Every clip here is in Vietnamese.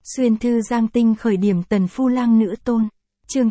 Xuyên thư Giang Tinh khởi điểm tần phu lang nữ tôn. Chương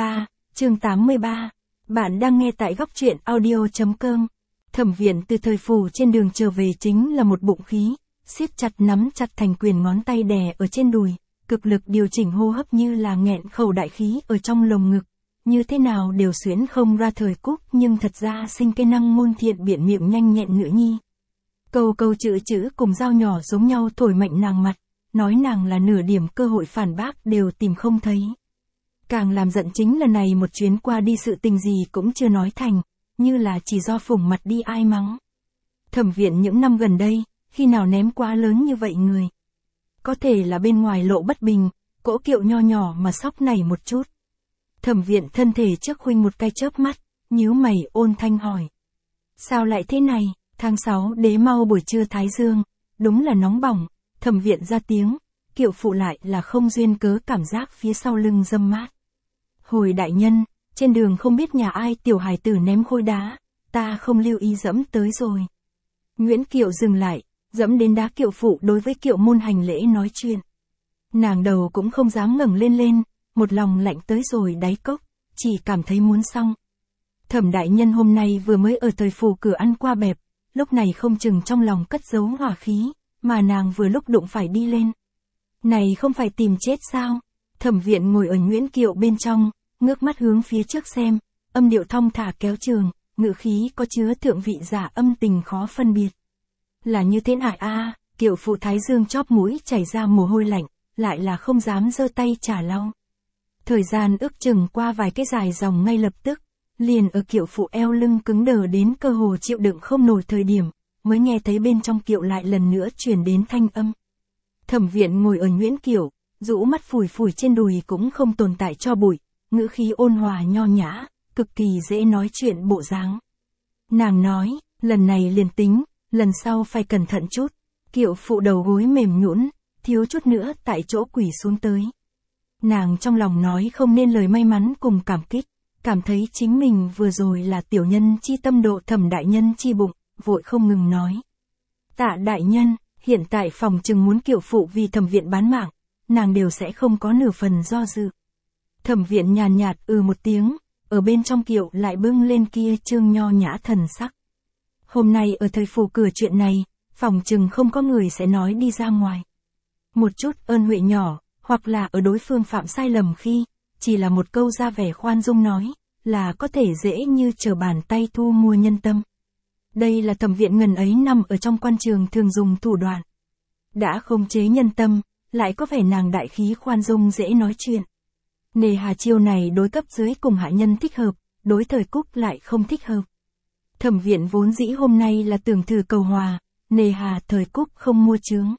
83. Bạn đang nghe tại góc truyện audio.com. Thẩm Viện từ thời phủ trên đường trở về chính là một bụng khí, siết chặt nắm chặt thành quyền, ngón tay đè ở trên đùi, cực lực điều chỉnh hô hấp như là nghẹn khẩu đại khí ở trong lồng ngực. Như thế nào đều xuyến không ra Thời Cúc, nhưng thật ra sinh cái năng ngôn thiện biện miệng nhanh nhẹn nữa nhi. Câu chữ cùng dao nhỏ giống nhau thổi mạnh nàng mặt, nói nàng là nửa điểm cơ hội phản bác đều tìm không thấy. Càng làm giận chính là này một chuyến qua đi sự tình gì cũng chưa nói thành, như là chỉ do phủng mặt đi ai mắng. Thẩm Viện những năm gần đây, khi nào ném quá lớn như vậy người. Có thể là bên ngoài lộ bất bình, cỗ kiệu nho nhỏ mà sóc nảy một chút. Thẩm Viện thân thể trước huynh một cái chớp mắt, nhíu mày ôn thanh hỏi. Sao lại thế này? Tháng 6 đế mau buổi trưa thái dương, đúng là nóng bỏng. Thẩm Viện ra tiếng, kiệu phụ lại là không duyên cớ cảm giác phía sau lưng râm mát. Hồi đại nhân, trên đường không biết nhà ai tiểu hài tử ném khối đá, ta không lưu ý dẫm tới rồi. Nguyễn Kiệu dừng lại, dẫm đến đá kiệu phụ đối với kiệu môn hành lễ nói chuyện. Nàng đầu cũng không dám ngẩng lên, một lòng lạnh tới rồi đáy cốc, chỉ cảm thấy muốn xong. Thẩm đại nhân hôm nay vừa mới ở thời phủ cửa ăn qua bẹp, lúc này không chừng trong lòng cất giấu hỏa khí, mà nàng vừa lúc đụng phải đi lên. Này không phải tìm chết sao? Thẩm Viện ngồi ở Nguyễn Kiệu bên trong, ngước mắt hướng phía trước xem, âm điệu thong thả kéo trường, ngữ khí có chứa thượng vị giả âm tình khó phân biệt. Là như thế nào a? Kiệu phụ thái dương chóp mũi chảy ra mồ hôi lạnh, lại là không dám giơ tay trả lau. Thời gian ước chừng qua vài cái dài dòng ngay lập tức, liền ở kiệu phụ eo lưng cứng đờ đến cơ hồ chịu đựng không nổi thời điểm, mới nghe thấy bên trong kiệu lại lần nữa truyền đến thanh âm. Thẩm Viện ngồi ở Nguyễn Kiệu, rũ mắt phủi trên đùi cũng không tồn tại cho bụi, ngữ khí ôn hòa nho nhã, cực kỳ dễ nói chuyện bộ dáng. Nàng nói, lần này liền tính, lần sau phải cẩn thận chút. Kiệu phụ đầu gối mềm nhũn, thiếu chút nữa tại chỗ quỳ xuống tới. Nàng trong lòng nói không nên lời may mắn cùng cảm kích, cảm thấy chính mình vừa rồi là tiểu nhân chi tâm độ Thẩm đại nhân chi bụng, vội không ngừng nói. Tạ đại nhân, hiện tại phòng chừng muốn kiệu phụ vì Thẩm Viện bán mạng, nàng đều sẽ không có nửa phần do dự. Thẩm Viện nhàn nhạt một tiếng, ở bên trong kiệu lại bưng lên kia trương nho nhã thần sắc. Hôm nay ở thời phủ cửa chuyện này, phòng chừng không có người sẽ nói đi ra ngoài. Một chút ơn huệ nhỏ, hoặc là ở đối phương phạm sai lầm khi, chỉ là một câu ra vẻ khoan dung nói, là có thể dễ như trở bàn tay thu mua nhân tâm. Đây là Thẩm Viện ngần ấy năm ở trong quan trường thường dùng thủ đoạn. Đã không chế nhân tâm, lại có vẻ nàng đại khí khoan dung dễ nói chuyện. Nề hà chiêu này đối cấp dưới cùng hạ nhân thích hợp, đối Thời Cúc lại không thích hợp. Thẩm Viện vốn dĩ hôm nay là tưởng thử cầu hòa, nề hà Thời Cúc không mua chướng.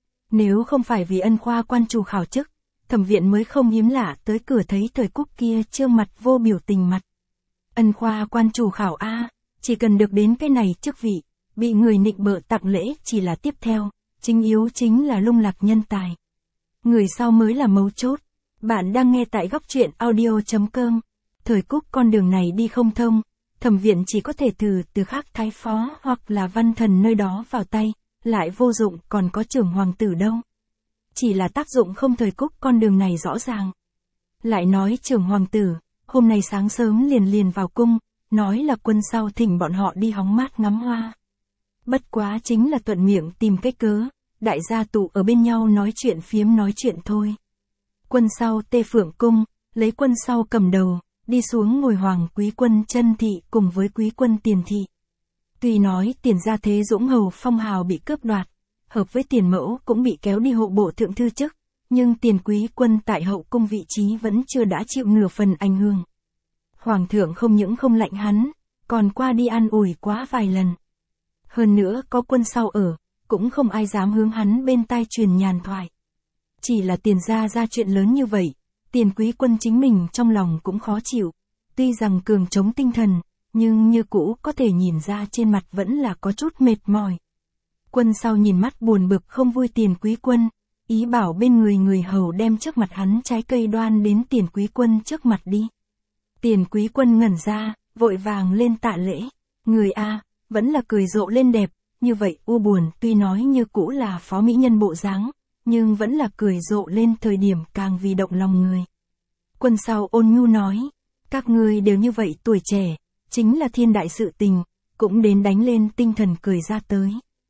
Nếu không phải vì ân khoa quan chủ khảo chức, Thẩm Viện mới không hiếm lạ tới cửa thấy Thời Cúc kia trương mặt vô biểu tình mặt. Ân khoa quan chủ khảo a, chỉ cần được đến cái này chức vị, bị người nịnh bợ tặng lễ chỉ là tiếp theo, chính yếu chính là lung lạc nhân tài. Người sau mới là mấu chốt. Bạn đang nghe tại góc truyện audio.com. Thời Cúc con đường này đi không thông, Thẩm Viện chỉ có thể từ khác thái phó hoặc là văn thần nơi đó vào tay, lại vô dụng, còn có trưởng hoàng tử đâu. Chỉ là tác dụng không Thời Cúc con đường này rõ ràng. Lại nói trưởng hoàng tử, hôm nay sáng sớm liền vào cung, nói là quân sau thỉnh bọn họ đi hóng mát ngắm hoa. Bất quá chính là thuận miệng tìm cái cớ, đại gia tụ ở bên nhau nói chuyện phiếm nói chuyện thôi. Quân sau Tê Phượng cung, lấy quân sau cầm đầu, đi xuống ngồi hoàng quý quân Chân thị cùng với quý quân Tiền thị. Tuy nói Tiền gia thế dũng hầu phong hào bị cướp đoạt, hợp với Tiền mẫu cũng bị kéo đi hộ bộ thượng thư chức, nhưng Tiền quý quân tại hậu cung vị trí vẫn chưa đã chịu nửa phần ảnh hưởng. Hoàng thượng không những không lạnh hắn, còn qua đi an ủi quá vài lần. Hơn nữa có quân sau ở, cũng không ai dám hướng hắn bên tai truyền nhàn thoại. Chỉ là Tiền gia ra chuyện lớn như vậy, Tiền quý quân chính mình trong lòng cũng khó chịu. Tuy rằng cường chống tinh thần, nhưng như cũ có thể nhìn ra trên mặt vẫn là có chút mệt mỏi. Quân sau nhìn mắt buồn bực không vui Tiền quý quân, ý bảo bên người hầu đem trước mặt hắn trái cây đoan đến Tiền quý quân trước mặt đi. Tiền quý quân ngẩn ra, vội vàng lên tạ lễ. Người a, vẫn là cười rộ lên đẹp, như vậy u buồn tuy nói như cũ là phó mỹ nhân bộ dáng, nhưng vẫn là cười rộ lên thời điểm càng vì động lòng người. Quân sau ôn nhu nói, các ngươi đều như vậy tuổi trẻ, chính là thiên đại sự tình, cũng đến đánh lên tinh thần cười ra tới.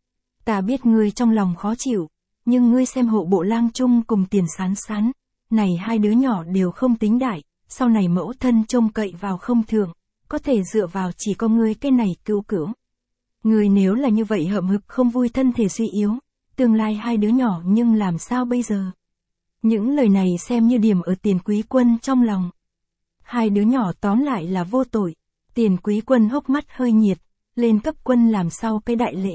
Ta biết ngươi trong lòng khó chịu, nhưng ngươi xem hộ bộ lang trung cùng Tiền Sán Sán, này hai đứa nhỏ đều không tính đại, sau này mẫu thân trông cậy vào không thường, có thể dựa vào chỉ có ngươi cái này cứu cữu. Ngươi nếu là như vậy hậm hực không vui thân thể suy yếu, tương lai hai đứa nhỏ nhưng làm sao bây giờ? Những lời này xem như điểm ở Tiền Quý Quân trong lòng. Hai đứa nhỏ tóm lại là vô tội, Tiền Quý Quân hốc mắt hơi nhiệt, lên cấp quân làm sau cái đại lễ.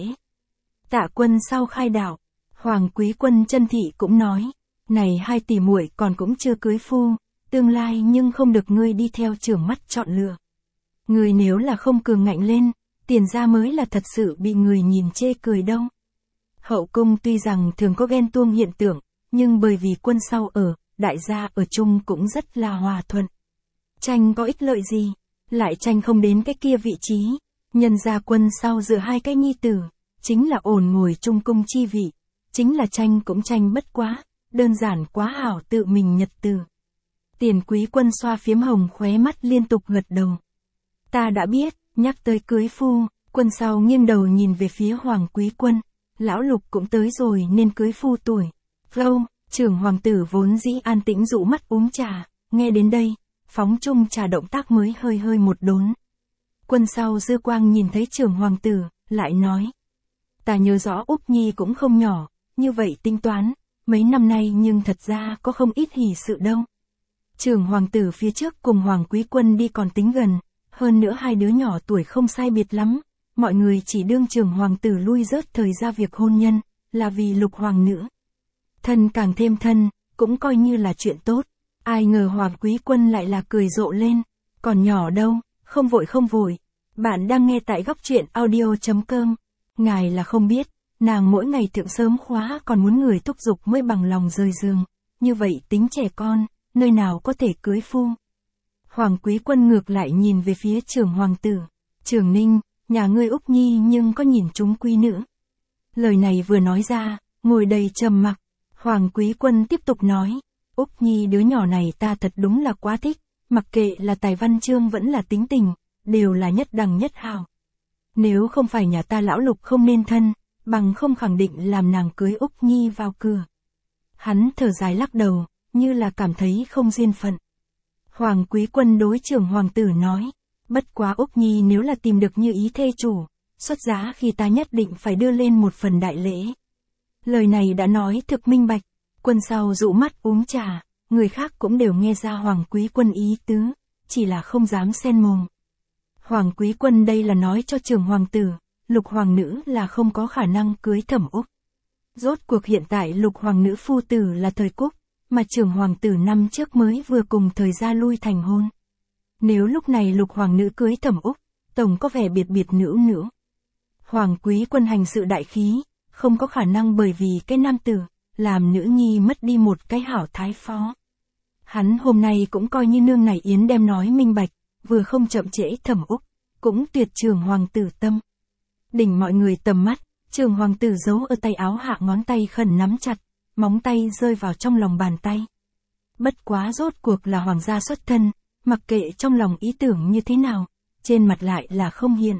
Tạ Quân sau khai đạo, Hoàng Quý Quân chân thị cũng nói, này hai tỷ muội còn cũng chưa cưới phu, tương lai nhưng không được ngươi đi theo trưởng mắt chọn lựa. Ngươi nếu là không cường ngạnh lên, Tiền gia mới là thật sự bị người nhìn chê cười đâu. Hậu cung tuy rằng thường có ghen tuông hiện tượng, nhưng bởi vì quân sau ở, đại gia ở chung cũng rất là hòa thuận. Tranh có ích lợi gì, lại tranh không đến cái kia vị trí, nhân gia quân sau dựa hai cái nhi tử, chính là ổn ngồi chung cung chi vị, chính là tranh cũng tranh bất quá, đơn giản quá hảo tự mình nhật từ. Tiền Quý Quân xoa phiếm hồng khóe mắt liên tục gật đầu. Ta đã biết, nhắc tới cưới phu, quân sau nghiêng đầu nhìn về phía Hoàng Quý Quân, lão Lục cũng tới rồi nên cưới phu tuổi. Lâu, trưởng hoàng tử vốn dĩ an tĩnh dụ mắt uống trà, nghe đến đây, phóng chung trà động tác mới hơi hơi một đốn. Quân sau dư quang nhìn thấy trưởng hoàng tử, lại nói. Ta nhớ rõ Úc Nhi cũng không nhỏ, như vậy tính toán, mấy năm nay nhưng thật ra có không ít hỷ sự đâu. Trưởng hoàng tử phía trước cùng Hoàng Quý Quân đi còn tính gần, hơn nữa hai đứa nhỏ tuổi không sai biệt lắm, mọi người chỉ đương trưởng hoàng tử lui rớt thời ra việc hôn nhân, là vì Lục hoàng nữ. Thân càng thêm thân, cũng coi như là chuyện tốt. Ai ngờ Hoàng Quý Quân lại là cười rộ lên, còn nhỏ đâu, không vội không vội. Bạn đang nghe tại góc truyện audio.com. Ngài là không biết, nàng mỗi ngày thượng sớm khóa còn muốn người thúc giục mới bằng lòng rời giường, như vậy tính trẻ con, nơi nào có thể cưới phu. Hoàng Quý Quân ngược lại nhìn về phía trưởng hoàng tử, trưởng Ninh, nhà ngươi Úc Nhi nhưng có nhìn chúng quý nữ. Lời này vừa nói ra, ngồi đầy trầm mặc. Hoàng Quý Quân tiếp tục nói, Úc Nhi đứa nhỏ này ta thật đúng là quá thích, mặc kệ là tài văn chương vẫn là tính tình, đều là nhất đẳng nhất hào. Nếu không phải nhà ta lão Lục không nên thân, bằng không khẳng định làm nàng cưới Úc Nhi vào cửa. Hắn thở dài lắc đầu, như là cảm thấy không duyên phận. Hoàng Quý Quân đối trưởng hoàng tử nói, bất quá Úc Nhi nếu là tìm được như ý thê chủ, xuất giá khi ta nhất định phải đưa lên một phần đại lễ. Lời này đã nói thực minh bạch, quân sau dụ mắt uống trà, người khác cũng đều nghe ra Hoàng Quý Quân ý tứ, chỉ là không dám xen mồm. Hoàng Quý Quân đây là nói cho trưởng hoàng tử, Lục hoàng nữ là không có khả năng cưới Thẩm Úc. Rốt cuộc hiện tại Lục hoàng nữ phu tử là Thời Cúc, mà trưởng hoàng tử năm trước mới vừa cùng thời gia lui thành hôn. Nếu lúc này Lục hoàng nữ cưới Thẩm Úc, tổng có vẻ biệt biệt nữ nữ. Hoàng Quý Quân hành sự đại khí, không có khả năng bởi vì cái nam tử, làm nữ nhi mất đi một cái hảo thái phó. Hắn hôm nay cũng coi như nương này yến đem nói minh bạch, vừa không chậm trễ Thẩm Úc, cũng tuyệt trưởng hoàng tử tâm. Đỉnh mọi người tầm mắt, trưởng hoàng tử giấu ở tay áo hạ ngón tay khẩn nắm chặt, móng tay rơi vào trong lòng bàn tay. Bất quá rốt cuộc là hoàng gia xuất thân, mặc kệ trong lòng ý tưởng như thế nào, trên mặt lại là không hiện.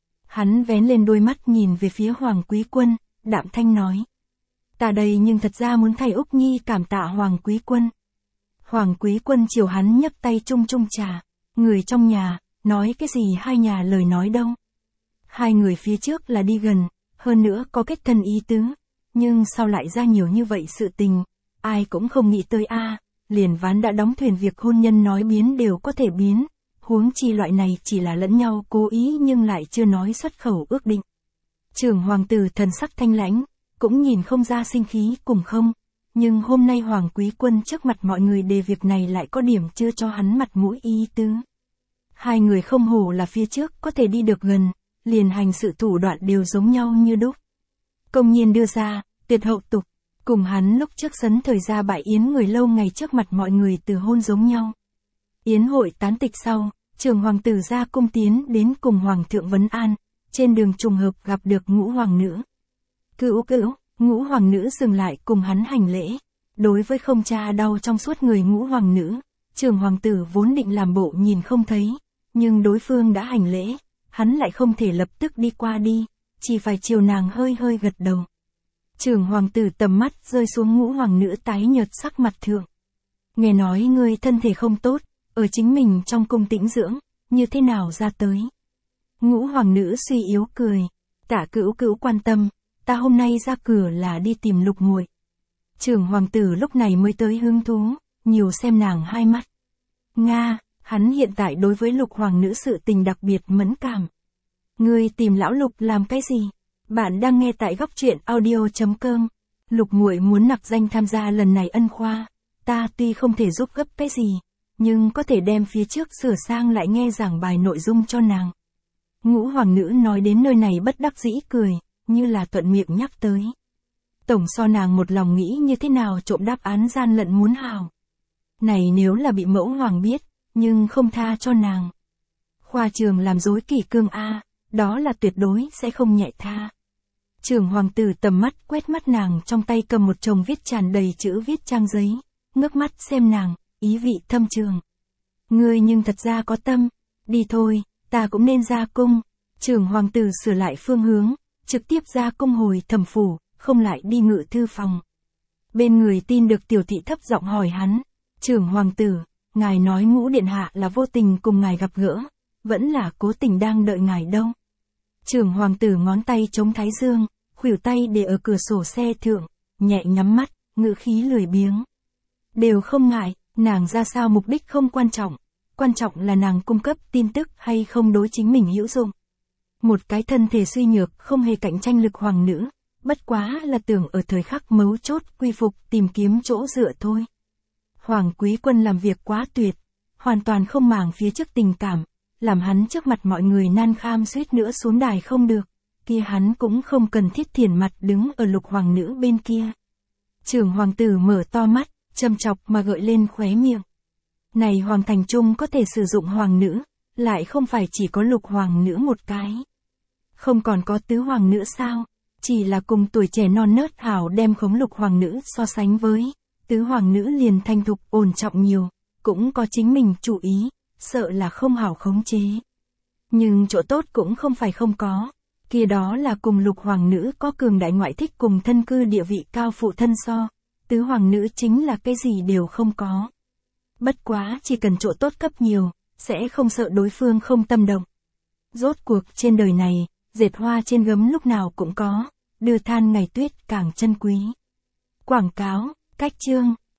Hắn vén lên đôi mắt nhìn về phía Hoàng Quý Quân, đạm thanh nói. Ta đây nhưng thật ra muốn thay Úc Nhi cảm tạ Hoàng Quý Quân. Hoàng Quý Quân chiều hắn nhấp tay chung chung trà, người trong nhà, nói cái gì hai nhà lời nói đâu. Hai người phía trước là đi gần, hơn nữa có kết thân ý tứ, nhưng sao lại ra nhiều như vậy sự tình, ai cũng không nghĩ tới liền ván đã đóng thuyền việc hôn nhân nói biến đều có thể biến, huống chi loại này chỉ là lẫn nhau cố ý nhưng lại chưa nói xuất khẩu ước định. Trưởng hoàng tử thần sắc thanh lãnh, cũng nhìn không ra sinh khí cùng không, nhưng hôm nay Hoàng Quý Quân trước mặt mọi người đề việc này lại có điểm chưa cho hắn mặt mũi ý tứ. Hai người không hổ là phía trước có thể đi được gần, liền hành sự thủ đoạn đều giống nhau như đúc. Công nhiên đưa ra, tuyệt hậu tục, cùng hắn lúc trước sấn thời ra bại yến người lâu ngày trước mặt mọi người từ hôn giống nhau. Yến hội tán tịch sau, trưởng hoàng tử ra cung tiến đến cùng hoàng thượng vấn an, trên đường trùng hợp gặp được ngũ hoàng nữ. Cữu, Ngũ hoàng nữ dừng lại cùng hắn hành lễ. Đối với không cha đau trong suốt người ngũ hoàng nữ, Trường hoàng tử vốn định làm bộ nhìn không thấy, nhưng đối phương đã hành lễ, hắn lại không thể lập tức đi qua đi, chỉ phải chiều nàng hơi hơi gật đầu. Trường hoàng tử tầm mắt rơi xuống ngũ hoàng nữ tái nhợt sắc mặt thượng. Nghe nói ngươi thân thể không tốt, ở chính mình trong cung tĩnh dưỡng, như thế nào ra tới? Ngũ hoàng nữ suy yếu cười, Tả Cữu Cữu quan tâm, ta hôm nay ra cửa là đi tìm Lục muội. Trường hoàng tử lúc này mới tới hứng thú, nhiều xem nàng hai mắt. Nga, hắn hiện tại đối với Lục hoàng nữ sự tình đặc biệt mẫn cảm. Ngươi tìm lão Lục làm cái gì? Bạn đang nghe tại góc truyện audio.com. Lục muội muốn nặc danh tham gia lần này ân khoa, ta tuy không thể giúp gấp cái gì, nhưng có thể đem phía trước sửa sang lại nghe giảng bài nội dung cho nàng. Ngũ hoàng nữ nói đến nơi này bất đắc dĩ cười, như là thuận miệng nhắc tới. Tổng so nàng một lòng nghĩ như thế nào trộm đáp án gian lận muốn hào. Này nếu là bị mẫu hoàng biết, nhưng không tha cho nàng. Khoa trường làm dối kỷ cương A, đó là tuyệt đối sẽ không nhẹ tha. Trường hoàng tử tầm mắt quét mắt nàng trong tay cầm một chồng viết tràn đầy chữ viết trang giấy, ngước mắt xem nàng, ý vị thâm trường. Ngươi nhưng thật ra có tâm, đi thôi, ta cũng nên ra cung. Trường hoàng tử sửa lại phương hướng, trực tiếp ra cung hồi Thẩm phủ, không lại đi ngự thư phòng. Bên người tin được tiểu thị thấp giọng hỏi hắn, Trường hoàng tử, ngài nói Ngũ điện hạ là vô tình cùng ngài gặp gỡ, vẫn là cố tình đang đợi ngài đâu? Trường hoàng tử ngón tay chống thái dương, khuỷu tay để ở cửa sổ xe thượng, nhẹ nhắm mắt, ngữ khí lười biếng. Đều không ngại, nàng ra sao mục đích không quan trọng là nàng cung cấp tin tức hay không đối chính mình hữu dụng. Một cái thân thể suy nhược không hề cạnh tranh lực hoàng nữ, bất quá là tưởng ở thời khắc mấu chốt quy phục tìm kiếm chỗ dựa thôi. Hoàng quý quân làm việc quá tuyệt, hoàn toàn không màng phía trước tình cảm, làm hắn trước mặt mọi người nan kham suýt nữa xuống đài không được, kia hắn cũng không cần thiết thiền mặt đứng ở Lục hoàng nữ bên kia. Trường hoàng tử mở to mắt, châm chọc mà gợi lên khóe miệng. Này hoàng thành trung có thể sử dụng hoàng nữ, lại không phải chỉ có Lục hoàng nữ một cái. Không còn có tứ hoàng nữ sao? Chỉ là cùng tuổi trẻ non nớt hảo đem khống Lục hoàng nữ so sánh với, tứ hoàng nữ liền thanh thục ổn trọng nhiều, cũng có chính mình chủ ý, sợ là không hảo khống chế. Nhưng chỗ tốt cũng không phải không có, kia đó là cùng Lục hoàng nữ có cường đại ngoại thích cùng thân cư địa vị cao phụ thân so, tứ hoàng nữ chính là cái gì đều không có. Bất quá chỉ cần chỗ tốt cấp nhiều, sẽ không sợ đối phương không tâm động. Rốt cuộc trên đời này, dệt hoa trên gấm lúc nào cũng có, đưa than ngày tuyết càng chân quý. Quảng cáo, cách chương.